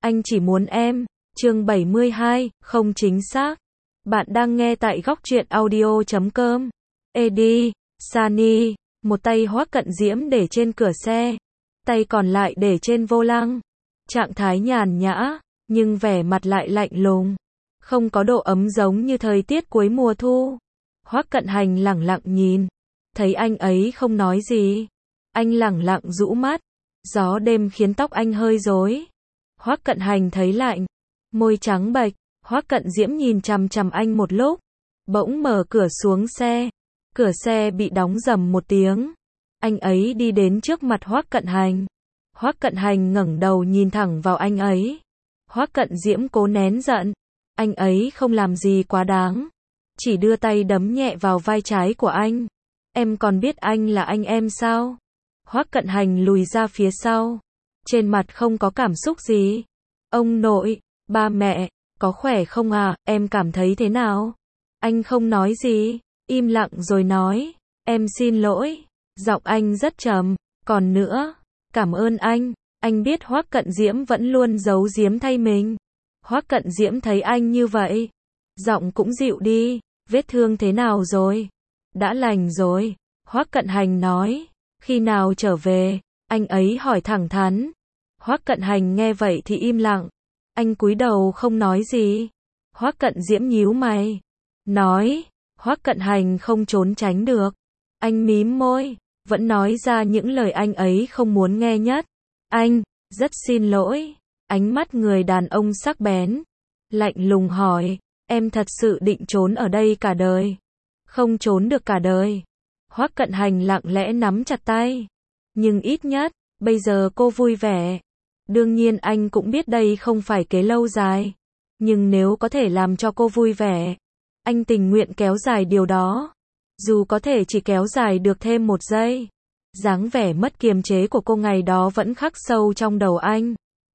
anh chỉ muốn em. Chương 72, không chính xác. Bạn đang nghe tại góc truyện audio.com. Eddie, Sunny, một tay Hoắc Cận Diễm để trên cửa xe, tay còn lại để trên vô lăng. Trạng thái nhàn nhã, nhưng vẻ mặt lại lạnh lùng. Không có độ ấm giống như thời tiết cuối mùa thu. Hoắc Cận Hành lẳng lặng nhìn. Thấy anh ấy không nói gì. Anh lẳng lặng rũ mắt. Gió đêm khiến tóc anh hơi rối. Hoắc Cận Hành thấy lạnh. Môi trắng bệch. Hoắc Cận Diễm nhìn chằm chằm anh một lúc. Bỗng mở cửa xuống xe. Cửa xe bị đóng rầm một tiếng. Anh ấy đi đến trước mặt Hoắc Cận Hành. Hoắc Cận Hành ngẩng đầu nhìn thẳng vào anh ấy. Hoắc Cận Diễm cố nén giận. Anh ấy không làm gì quá đáng. Chỉ đưa tay đấm nhẹ vào vai trái của anh. Em còn biết anh là anh em sao? Hoắc Cận Hành lùi ra phía sau. Trên mặt không có cảm xúc gì. Ông nội, ba mẹ, có khỏe không à, em cảm thấy thế nào? Anh không nói gì, im lặng rồi nói, em xin lỗi. Giọng anh rất trầm, còn nữa, cảm ơn anh biết Hoắc Cận Diễm vẫn luôn giấu giếm thay mình. Hoắc Cận Diễm thấy anh như vậy, giọng cũng dịu đi, vết thương thế nào rồi? Đã lành rồi, Hoắc Cận Hành nói, khi nào trở về? Anh ấy hỏi thẳng thắn. Hoắc Cận Hành nghe vậy thì im lặng, anh cúi đầu không nói gì. Hoắc Cận Diễm nhíu mày, nói, Hoắc Cận Hành không trốn tránh được. Anh mím môi, vẫn nói ra những lời anh ấy không muốn nghe nhất. Anh, rất xin lỗi. Ánh mắt người đàn ông sắc bén, lạnh lùng hỏi, em thật sự định trốn ở đây cả đời? Không trốn được cả đời. Hoắc Cận Hành lặng lẽ nắm chặt tay. Nhưng ít nhất, bây giờ cô vui vẻ. Đương nhiên anh cũng biết đây không phải kế lâu dài. Nhưng nếu có thể làm cho cô vui vẻ, anh tình nguyện kéo dài điều đó. Dù có thể chỉ kéo dài được thêm một giây. Dáng vẻ mất kiềm chế của cô ngày đó vẫn khắc sâu trong đầu anh.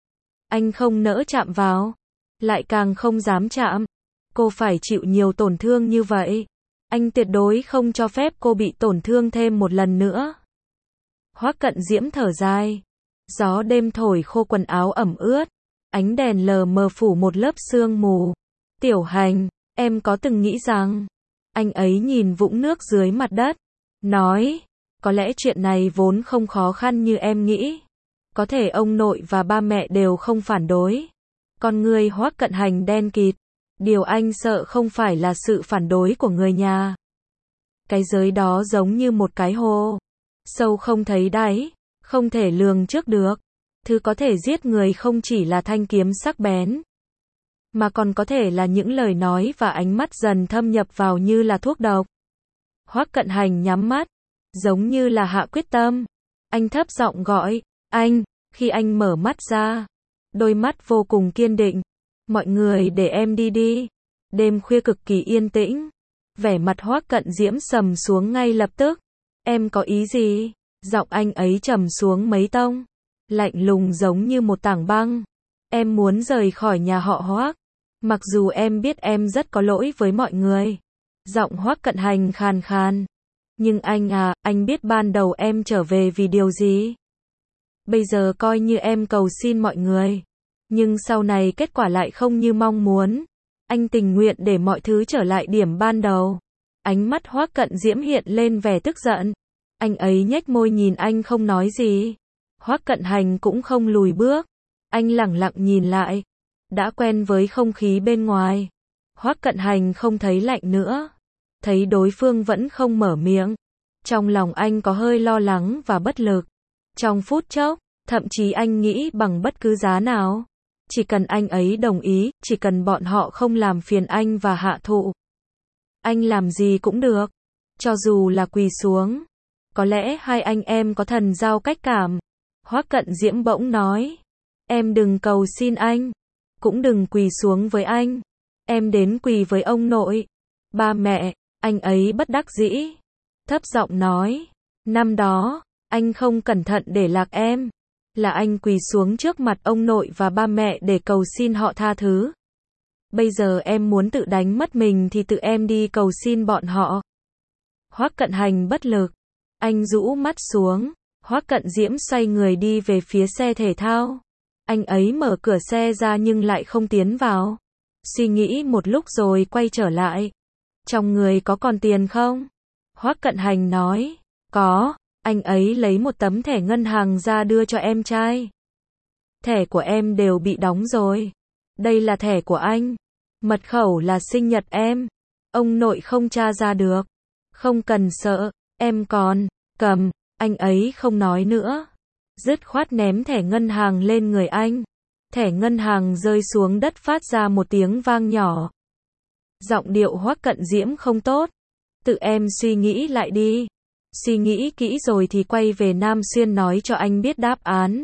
Anh không nỡ chạm vào, lại càng không dám chạm. Cô phải chịu nhiều tổn thương như vậy. Anh tuyệt đối không cho phép cô bị tổn thương thêm một lần nữa. Hoắc Cận Diễm thở dài. Gió đêm thổi khô quần áo ẩm ướt. Ánh đèn lờ mờ phủ một lớp sương mù. Tiểu Hành, em có từng nghĩ rằng... Anh ấy nhìn vũng nước dưới mặt đất. Nói, có lẽ chuyện này vốn không khó khăn như em nghĩ. Có thể ông nội và ba mẹ đều không phản đối. Con người Hoắc Cận Hành đen kịt. Điều anh sợ không phải là sự phản đối của người nhà. Cái giới đó giống như một cái hồ. Sâu không thấy đáy. Không thể lường trước được. Thứ có thể giết người không chỉ là thanh kiếm sắc bén. Mà còn có thể là những lời nói và ánh mắt dần thâm nhập vào như là thuốc độc. Hoắc Cận Hành nhắm mắt. Giống như là hạ quyết tâm. Anh thấp giọng gọi. Anh. Khi anh mở mắt ra. Đôi mắt vô cùng kiên định. Mọi người để em đi đi. Đêm khuya cực kỳ yên tĩnh. Vẻ mặt Hoắc Cận Diễm sầm xuống ngay lập tức. Em có ý gì? Giọng anh ấy trầm xuống mấy tông. Lạnh lùng giống như một tảng băng. Em muốn rời khỏi nhà họ Hoắc. Mặc dù em biết em rất có lỗi với mọi người. Giọng Hoắc Cận Hành khàn khàn. Nhưng anh biết ban đầu em trở về vì điều gì? Bây giờ coi như em cầu xin mọi người. Nhưng sau này kết quả lại không như mong muốn. Anh tình nguyện để mọi thứ trở lại điểm ban đầu. Ánh mắt Hoắc Cận Diễm hiện lên vẻ tức giận. Anh ấy nhếch môi nhìn anh không nói gì. Hoắc Cận Hành cũng không lùi bước. Anh lẳng lặng nhìn lại. Đã quen với không khí bên ngoài. Hoắc Cận Hành không thấy lạnh nữa. Thấy đối phương vẫn không mở miệng. Trong lòng anh có hơi lo lắng và bất lực. Trong phút chốc, thậm chí anh nghĩ bằng bất cứ giá nào. Chỉ cần anh ấy đồng ý, chỉ cần bọn họ không làm phiền anh và hạ thụ. Anh làm gì cũng được. Cho dù là quỳ xuống. Có lẽ hai anh em có thần giao cách cảm. Hoắc Cận Diễm bỗng nói. Em đừng cầu xin anh. Cũng đừng quỳ xuống với anh. Em đến quỳ với ông nội. Ba mẹ, anh ấy bất đắc dĩ. Thấp giọng nói. Năm đó, anh không cẩn thận để lạc em. Là anh quỳ xuống trước mặt ông nội và ba mẹ để cầu xin họ tha thứ. Bây giờ em muốn tự đánh mất mình thì tự em đi cầu xin bọn họ. Hoắc Cận Hành bất lực. Anh rũ mắt xuống. Hoắc Cận Diễm xoay người đi về phía xe thể thao. Anh ấy mở cửa xe ra nhưng lại không tiến vào. Suy nghĩ một lúc rồi quay trở lại. Trong người có còn tiền không? Hoắc Cận Hành nói. Có. Anh ấy lấy một tấm thẻ ngân hàng ra đưa cho em trai. Thẻ của em đều bị đóng rồi. Đây là thẻ của anh. Mật khẩu là sinh nhật em. Ông nội không tra ra được. Không cần sợ, em còn, cầm. Anh ấy không nói nữa. Dứt khoát ném thẻ ngân hàng lên người anh. Thẻ ngân hàng rơi xuống đất phát ra một tiếng vang nhỏ. Giọng điệu Hoắc Cận Diễm không tốt. Tự em suy nghĩ lại đi. Suy nghĩ kỹ rồi thì quay về Nam Xuyên nói cho anh biết đáp án.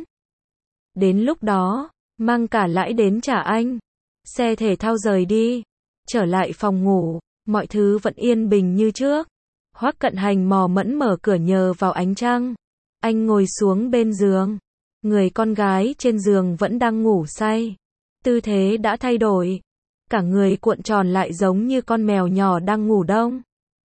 Đến lúc đó, mang cả lãi đến trả anh. Xe thể thao rời đi. Trở lại phòng ngủ, mọi thứ vẫn yên bình như trước. Hoắc Cận Hành mò mẫm mở cửa nhờ vào ánh trăng. Anh ngồi xuống bên giường. Người con gái trên giường vẫn đang ngủ say. Tư thế đã thay đổi. Cả người cuộn tròn lại giống như con mèo nhỏ đang ngủ đông.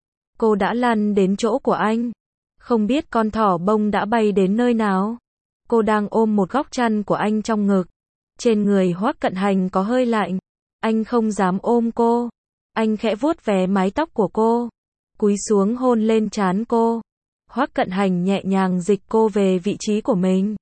Cô đã lăn đến chỗ của anh. Không biết con thỏ bông đã bay đến nơi nào. Cô đang ôm một góc chăn của anh trong ngực. Trên người Hoắc Cận Hành có hơi lạnh. Anh không dám ôm cô. Anh khẽ vuốt ve mái tóc của cô. Cúi xuống hôn lên trán cô. Hoắc Cận Hành nhẹ nhàng dịch cô về vị trí của mình.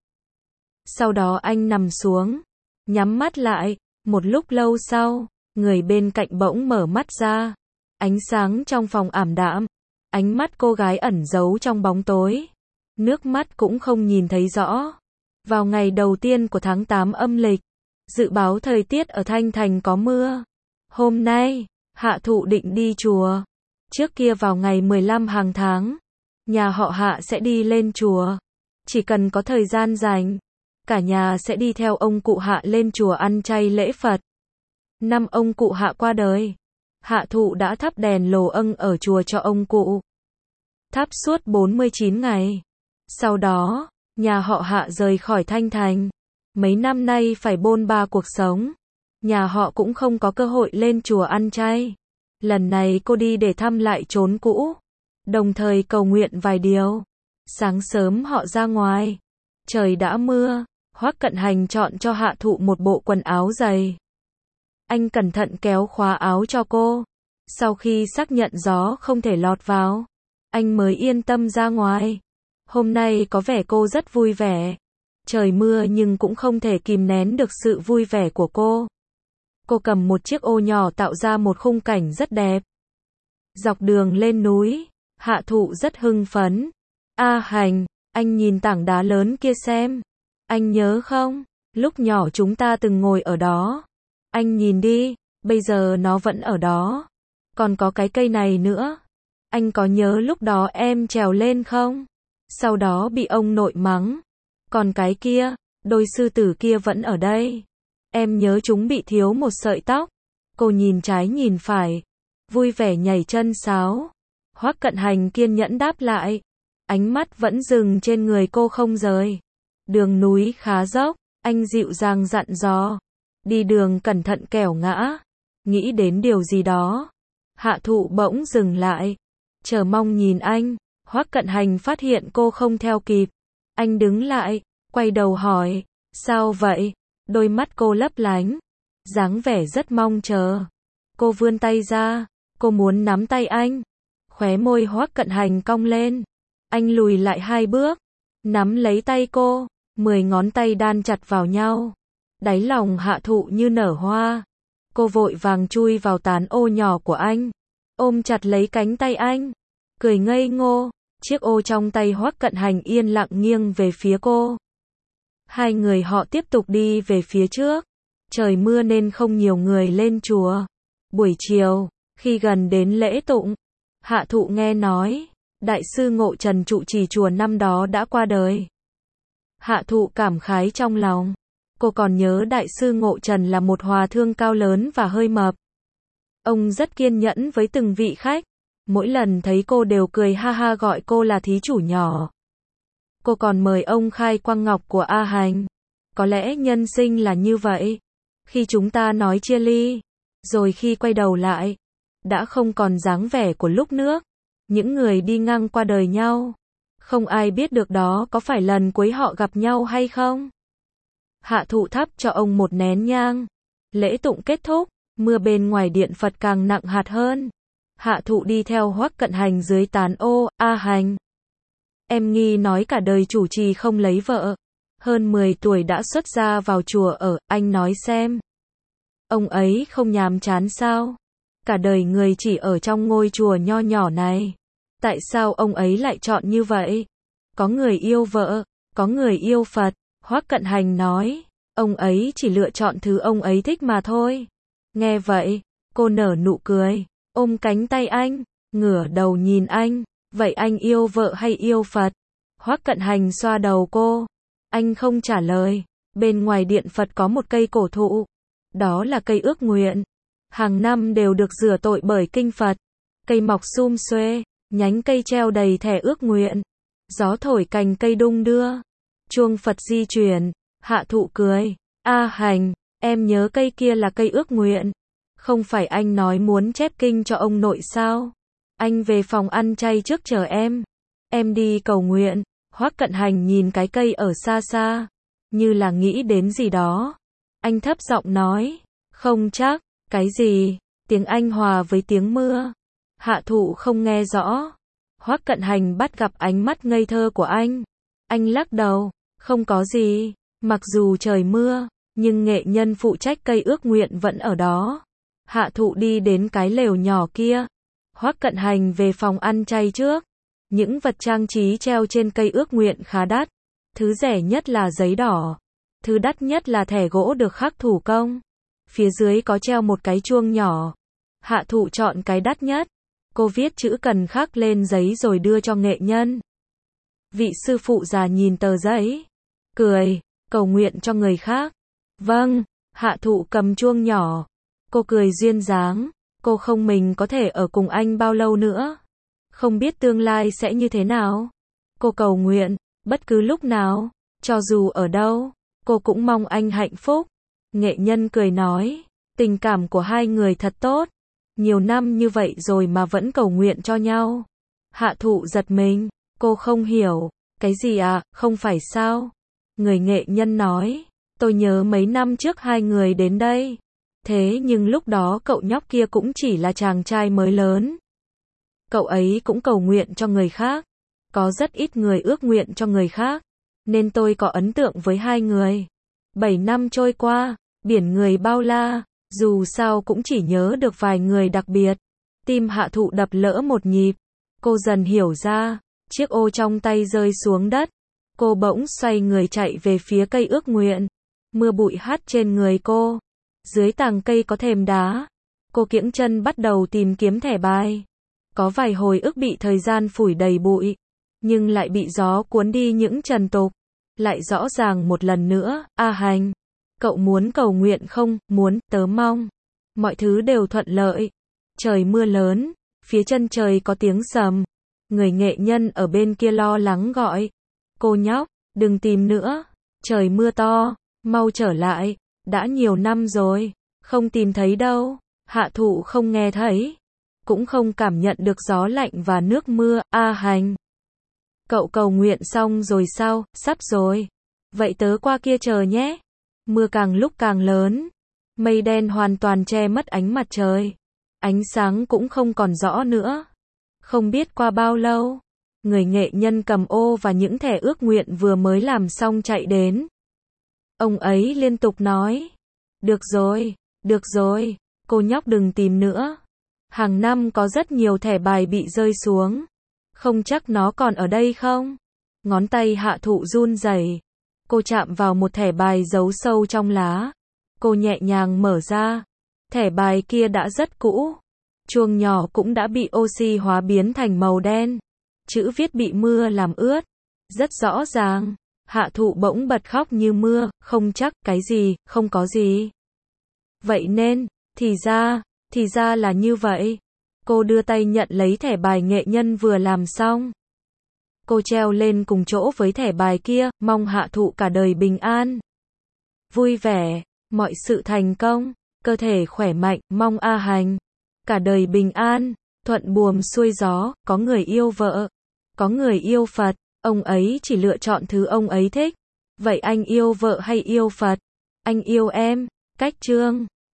Sau đó anh nằm xuống. Nhắm mắt lại. Một lúc lâu sau, người bên cạnh bỗng mở mắt ra. Ánh sáng trong phòng ảm đạm. Ánh mắt cô gái ẩn giấu trong bóng tối. Nước mắt cũng không nhìn thấy rõ. Vào ngày đầu tiên của tháng 8 âm lịch, dự báo thời tiết ở Thanh Thành có mưa. Hôm nay, Hạ Thụ định đi chùa. Trước kia vào ngày 15 hàng tháng, nhà họ Hạ sẽ đi lên chùa. Chỉ cần có thời gian rảnh, cả nhà sẽ đi theo ông cụ Hạ lên chùa ăn chay lễ Phật. Năm ông cụ Hạ qua đời, Hạ Thụ đã thắp đèn lồ âng ở chùa cho ông cụ. Thắp suốt 49 ngày. Sau đó, nhà họ Hạ rời khỏi Thanh Thành. Mấy năm nay phải bôn ba cuộc sống. Nhà họ cũng không có cơ hội lên chùa ăn chay. Lần này cô đi để thăm lại chốn cũ. Đồng thời cầu nguyện vài điều. Sáng sớm họ ra ngoài. Trời đã mưa. Hoắc Cận Hành chọn cho Hạ Thụ một bộ quần áo dày. Anh cẩn thận kéo khóa áo cho cô. Sau khi xác nhận gió không thể lọt vào, anh mới yên tâm ra ngoài. Hôm nay có vẻ cô rất vui vẻ. Trời mưa nhưng cũng không thể kìm nén được sự vui vẻ của cô. Cô cầm một chiếc ô nhỏ tạo ra một khung cảnh rất đẹp. Dọc đường lên núi, Hạ Thụ rất hưng phấn. A Hành, anh nhìn tảng đá lớn kia xem. Anh nhớ không? Lúc nhỏ chúng ta từng ngồi ở đó. Anh nhìn đi, bây giờ nó vẫn ở đó. Còn có cái cây này nữa. Anh có nhớ lúc đó em trèo lên không? Sau đó bị ông nội mắng. Còn cái kia, đôi sư tử kia vẫn ở đây. Em nhớ chúng bị thiếu một sợi tóc. Cô nhìn trái nhìn phải, vui vẻ nhảy chân sáo. Hoắc Cận Hành kiên nhẫn đáp lại. Ánh mắt vẫn dừng trên người cô không rời. Đường núi khá dốc, anh dịu dàng dặn dò. Đi đường cẩn thận kẻo ngã. Nghĩ đến điều gì đó. Hạ Thụ bỗng dừng lại. Chờ mong nhìn anh. Hoắc Cận Hành phát hiện cô không theo kịp. Anh đứng lại, quay đầu hỏi. Sao vậy? Đôi mắt cô lấp lánh. Dáng vẻ rất mong chờ. Cô vươn tay ra. Cô muốn nắm tay anh. Khóe môi Hoắc Cận Hành cong lên. Anh lùi lại 2 bước. Nắm lấy tay cô. 10 ngón tay đan chặt vào nhau. Đáy lòng Hạ Thụ như nở hoa. Cô vội vàng chui vào tán ô nhỏ của anh. Ôm chặt lấy cánh tay anh. Cười ngây ngô. Chiếc ô trong tay Hoắc Cận Hành yên lặng nghiêng về phía cô. Hai người họ tiếp tục đi về phía trước. Trời mưa nên không nhiều người lên chùa. Buổi chiều, khi gần đến lễ tụng, Hạ Thụ nghe nói, Đại sư Ngộ Trần trụ trì chùa năm đó đã qua đời. Hạ Thụ cảm khái trong lòng. Cô còn nhớ Đại sư Ngộ Trần là một hòa thượng cao lớn và hơi mập. Ông rất kiên nhẫn với từng vị khách. Mỗi lần thấy cô đều cười ha ha gọi cô là thí chủ nhỏ. Cô còn mời ông khai quang ngọc của A Hành. Có lẽ nhân sinh là như vậy. Khi chúng ta nói chia ly, rồi khi quay đầu lại, đã không còn dáng vẻ của lúc nước. Những người đi ngang qua đời nhau. Không ai biết được đó có phải lần cuối họ gặp nhau hay không. Hạ thụ thắp cho ông một nén nhang. Lễ tụng kết thúc, mưa bên ngoài điện Phật càng nặng hạt hơn. Hạ thụ đi theo Hoắc Cận Hành dưới tán ô. A Hành, em nghi nói cả đời chủ trì không lấy vợ. Hơn 10 tuổi đã xuất gia vào chùa ở, anh nói xem. Ông ấy không nhàm chán sao? Cả đời người chỉ ở trong ngôi chùa nho nhỏ này. Tại sao ông ấy lại chọn như vậy? Có người yêu vợ, có người yêu Phật. Hoắc Cận Hành nói, ông ấy chỉ lựa chọn thứ ông ấy thích mà thôi. Nghe vậy, cô nở nụ cười, ôm cánh tay anh, ngửa đầu nhìn anh. Vậy anh yêu vợ hay yêu Phật? Hoắc Cận Hành xoa đầu cô. Anh không trả lời. Bên ngoài điện Phật có một cây cổ thụ. Đó là cây ước nguyện. Hàng năm đều được rửa tội bởi kinh Phật. Cây mọc sum xuê, nhánh cây treo đầy thẻ ước nguyện. Gió thổi cành cây đung đưa. Chuông Phật di chuyển. Hạ thụ cười. A Hành, em nhớ cây kia là cây ước nguyện. Không phải anh nói muốn chép kinh cho ông nội sao? Anh về phòng ăn chay trước chờ em. Em đi cầu nguyện. Hoắc Cận Hành nhìn cái cây ở xa xa, như là nghĩ đến gì đó. Anh thấp giọng nói, không chắc. Cái gì? Tiếng anh hòa với tiếng mưa. Hạ thụ không nghe rõ. Hoắc Cận Hành bắt gặp ánh mắt ngây thơ của anh. Anh lắc đầu, không có gì. Mặc dù trời mưa, nhưng nghệ nhân phụ trách cây ước nguyện vẫn ở đó. Hạ thụ đi đến cái lều nhỏ kia. Hoắc Cận Hành về phòng ăn chay trước. Những vật trang trí treo trên cây ước nguyện khá đắt. Thứ rẻ nhất là giấy đỏ. Thứ đắt nhất là thẻ gỗ được khắc thủ công. Phía dưới có treo một cái chuông nhỏ. Hạ thụ chọn cái đắt nhất. Cô viết chữ cần khắc lên giấy rồi đưa cho nghệ nhân. Vị sư phụ già nhìn tờ giấy, cười, cầu nguyện cho người khác. Vâng. Hạ thụ cầm chuông nhỏ. Cô cười duyên dáng. Cô không mình có thể ở cùng anh bao lâu nữa. Không biết tương lai sẽ như thế nào. Cô cầu nguyện, bất cứ lúc nào, cho dù ở đâu, cô cũng mong anh hạnh phúc. Nghệ nhân cười nói, tình cảm của hai người thật tốt. Nhiều năm như vậy rồi mà vẫn cầu nguyện cho nhau. Hạ thụ giật mình, cô không hiểu. Cái gì à, không phải sao? Người nghệ nhân nói, tôi nhớ mấy năm trước hai người đến đây. Thế nhưng lúc đó cậu nhóc kia cũng chỉ là chàng trai mới lớn. Cậu ấy cũng cầu nguyện cho người khác. Có rất ít người ước nguyện cho người khác. Nên tôi có ấn tượng với hai người. 7 năm trôi qua, biển người bao la, dù sao cũng chỉ nhớ được vài người đặc biệt. Tim hạ thụ đập lỡ một nhịp. Cô dần hiểu ra, chiếc ô trong tay rơi xuống đất. Cô bỗng xoay người chạy về phía cây ước nguyện. Mưa bụi hắt trên người cô. Dưới tàng cây có thềm đá. Cô kiễng chân bắt đầu tìm kiếm thẻ bài. Có vài hồi ức bị thời gian phủi đầy bụi, nhưng lại bị gió cuốn đi những trần tục. Lại rõ ràng một lần nữa, A Hành, cậu muốn cầu nguyện không? Muốn, tớ mong. Mọi thứ đều thuận lợi. Trời mưa lớn, phía chân trời có tiếng sầm. Người nghệ nhân ở bên kia lo lắng gọi. Cô nhóc, đừng tìm nữa. Trời mưa to, mau trở lại. Đã nhiều năm rồi, không tìm thấy đâu. Hạ thụ không nghe thấy. Cũng không cảm nhận được gió lạnh và nước mưa. A Hành, cậu cầu nguyện xong rồi sao? Sắp rồi. Vậy tớ qua kia chờ nhé. Mưa càng lúc càng lớn. Mây đen hoàn toàn che mất ánh mặt trời. Ánh sáng cũng không còn rõ nữa. Không biết qua bao lâu, người nghệ nhân cầm ô và những thẻ ước nguyện vừa mới làm xong chạy đến. Ông ấy liên tục nói, được rồi, cô nhóc đừng tìm nữa. Hàng năm có rất nhiều thẻ bài bị rơi xuống. Không chắc nó còn ở đây không? Ngón tay hạ thụ run rẩy. Cô chạm vào một thẻ bài giấu sâu trong lá. Cô nhẹ nhàng mở ra. Thẻ bài kia đã rất cũ. Chuông nhỏ cũng đã bị oxy hóa biến thành màu đen. Chữ viết bị mưa làm ướt. Rất rõ ràng. Hạ thụ bỗng bật khóc như mưa. Không chắc, cái gì, không có gì. Vậy nên, thì ra là như vậy. Cô đưa tay nhận lấy thẻ bài nghệ nhân vừa làm xong. Cô treo lên cùng chỗ với thẻ bài kia, mong hạ thụ cả đời bình an. Vui vẻ, mọi sự thành công, cơ thể khỏe mạnh, mong A Hành cả đời bình an, thuận buồm xuôi gió, có người yêu vợ, có người yêu Phật, ông ấy chỉ lựa chọn thứ ông ấy thích. Vậy anh yêu vợ hay yêu Phật? Anh yêu em. Cách chương